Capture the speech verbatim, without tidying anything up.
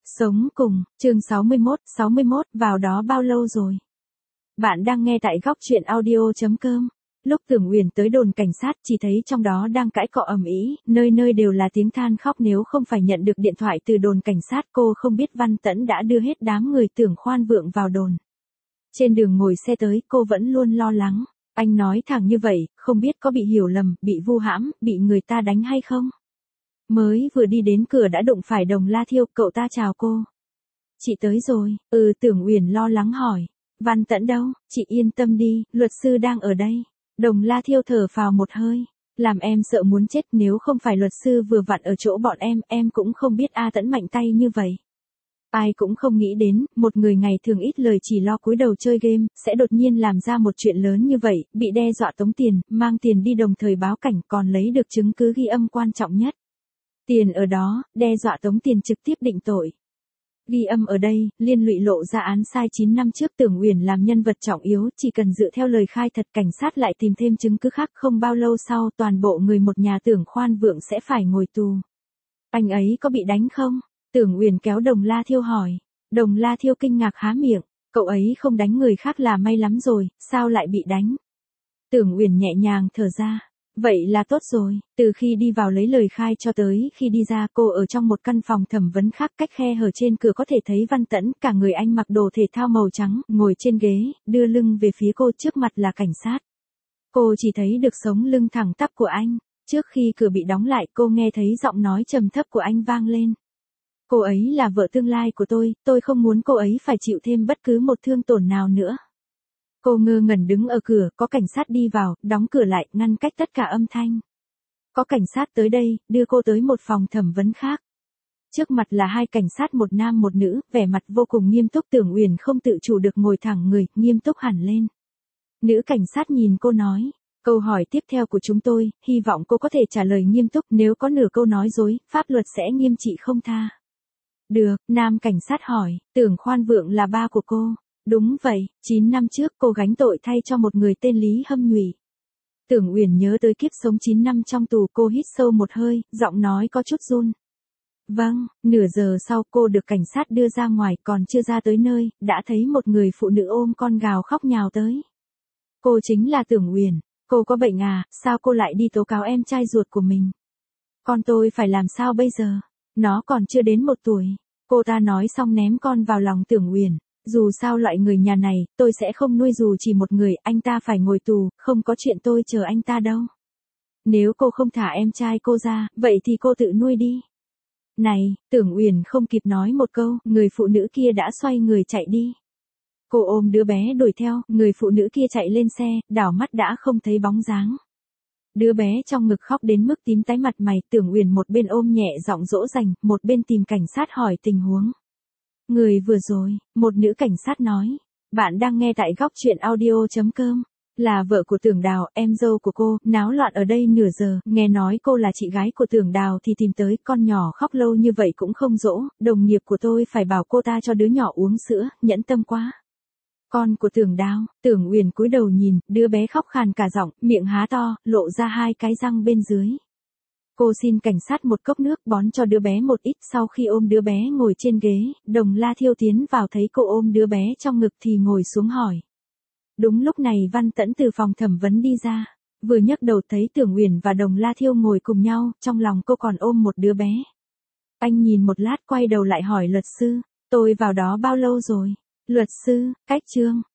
Sống cùng, chương sáu mươi mốt, sáu mươi mốt, vào đó bao lâu rồi? Bạn đang nghe tại góc truyện audio chấm com. Lúc Tưởng Uyển tới đồn cảnh sát chỉ thấy trong đó đang cãi cọ ầm ĩ, nơi nơi đều là tiếng than khóc, nếu không phải nhận được điện thoại từ đồn cảnh sát cô không biết Văn Tẫn đã đưa hết đám người Tưởng Khoan Vượng vào đồn. Trên đường ngồi xe tới cô vẫn luôn lo lắng, anh nói thẳng như vậy, không biết có bị hiểu lầm, bị vu hãm, bị người ta đánh hay không? Mới vừa đi đến cửa đã đụng phải Đồng La Thiêu, cậu ta chào cô. Chị tới rồi, ừ Tưởng Uyển lo lắng hỏi. Văn Tẫn đâu, chị yên tâm đi, luật sư đang ở đây. Đồng La Thiêu thở phào một hơi. Làm em sợ muốn chết, nếu không phải luật sư vừa vặn ở chỗ bọn em, em cũng không biết A Tẫn mạnh tay như vậy. Ai cũng không nghĩ đến, một người ngày thường ít lời chỉ lo cúi đầu chơi game, sẽ đột nhiên làm ra một chuyện lớn như vậy, bị đe dọa tống tiền, mang tiền đi đồng thời báo cảnh còn lấy được chứng cứ ghi âm quan trọng nhất. Tiền ở đó, đe dọa tống tiền trực tiếp định tội. Ghi âm ở đây, liên lụy lộ ra án sai chín năm trước Tưởng Uyển làm nhân vật trọng yếu, chỉ cần dựa theo lời khai thật cảnh sát lại tìm thêm chứng cứ khác, không bao lâu sau toàn bộ người một nhà Tưởng Khoan Vượng sẽ phải ngồi tù. Anh ấy có bị đánh không? Tưởng Uyển kéo Đồng La Thiêu hỏi. Đồng La Thiêu kinh ngạc há miệng, cậu ấy không đánh người khác là may lắm rồi, sao lại bị đánh? Tưởng Uyển nhẹ nhàng thở ra. Vậy là tốt rồi, từ khi đi vào lấy lời khai cho tới khi đi ra cô ở trong một căn phòng thẩm vấn khác, cách khe hở trên cửa có thể thấy Văn Tẫn, cả người anh mặc đồ thể thao màu trắng, ngồi trên ghế, đưa lưng về phía cô, trước mặt là cảnh sát. Cô chỉ thấy được sống lưng thẳng tắp của anh, trước khi cửa bị đóng lại cô nghe thấy giọng nói trầm thấp của anh vang lên. Cô ấy là vợ tương lai của tôi, tôi không muốn cô ấy phải chịu thêm bất cứ một thương tổn nào nữa. Cô ngơ ngẩn đứng ở cửa, có cảnh sát đi vào, đóng cửa lại, ngăn cách tất cả âm thanh. Có cảnh sát tới đây, đưa cô tới một phòng thẩm vấn khác. Trước mặt là hai cảnh sát, một nam một nữ, vẻ mặt vô cùng nghiêm túc. Tưởng Uyển không tự chủ được ngồi thẳng người, nghiêm túc hẳn lên. Nữ cảnh sát nhìn cô nói, câu hỏi tiếp theo của chúng tôi, hy vọng cô có thể trả lời nghiêm túc, nếu có nửa câu nói dối, pháp luật sẽ nghiêm trị không tha. Được, nam cảnh sát hỏi, Tưởng Khoan Vượng là ba của cô. Đúng vậy, chín năm trước cô gánh tội thay cho một người tên Lý Hâm Nhụy. Tưởng Uyển nhớ tới kiếp sống chín năm trong tù, cô hít sâu một hơi, giọng nói có chút run. Vâng, nửa giờ sau cô được cảnh sát đưa ra ngoài, còn chưa ra tới nơi, đã thấy một người phụ nữ ôm con gào khóc nhào tới. Cô chính là Tưởng Uyển, cô có bệnh à, sao cô lại đi tố cáo em trai ruột của mình? Con tôi phải làm sao bây giờ? Nó còn chưa đến một tuổi. Cô ta nói xong ném con vào lòng Tưởng Uyển. Dù sao loại người nhà này, tôi sẽ không nuôi dù chỉ một người, anh ta phải ngồi tù, không có chuyện tôi chờ anh ta đâu. Nếu cô không thả em trai cô ra, vậy thì cô tự nuôi đi. Này, Tưởng Uyển không kịp nói một câu, người phụ nữ kia đã xoay người chạy đi. Cô ôm đứa bé đuổi theo, người phụ nữ kia chạy lên xe, đảo mắt đã không thấy bóng dáng. Đứa bé trong ngực khóc đến mức tím tái mặt mày, Tưởng Uyển một bên ôm nhẹ giọng dỗ dành, một bên tìm cảnh sát hỏi tình huống. Người vừa rồi, một nữ cảnh sát nói, bạn đang nghe tại góc truyện audio chấm com, là vợ của Tưởng Đào, em dâu của cô, náo loạn ở đây nửa giờ, nghe nói cô là chị gái của Tưởng Đào thì tìm tới, con nhỏ khóc lâu như vậy cũng không dỗ, đồng nghiệp của tôi phải bảo cô ta cho đứa nhỏ uống sữa, nhẫn tâm quá. Con của Tưởng Đào, Tưởng Uyển cúi đầu nhìn, đứa bé khóc khàn cả giọng, miệng há to, lộ ra hai cái răng bên dưới. Cô xin cảnh sát một cốc nước, bón cho đứa bé một ít, sau khi ôm đứa bé ngồi trên ghế, Đồng La Thiêu tiến vào thấy cô ôm đứa bé trong ngực thì ngồi xuống hỏi. Đúng lúc này Văn Tẫn từ phòng thẩm vấn đi ra, vừa nhấc đầu thấy Tưởng Uyển và Đồng La Thiêu ngồi cùng nhau, trong lòng cô còn ôm một đứa bé. Anh nhìn một lát quay đầu lại hỏi luật sư, tôi vào đó bao lâu rồi? Luật sư, cách chương,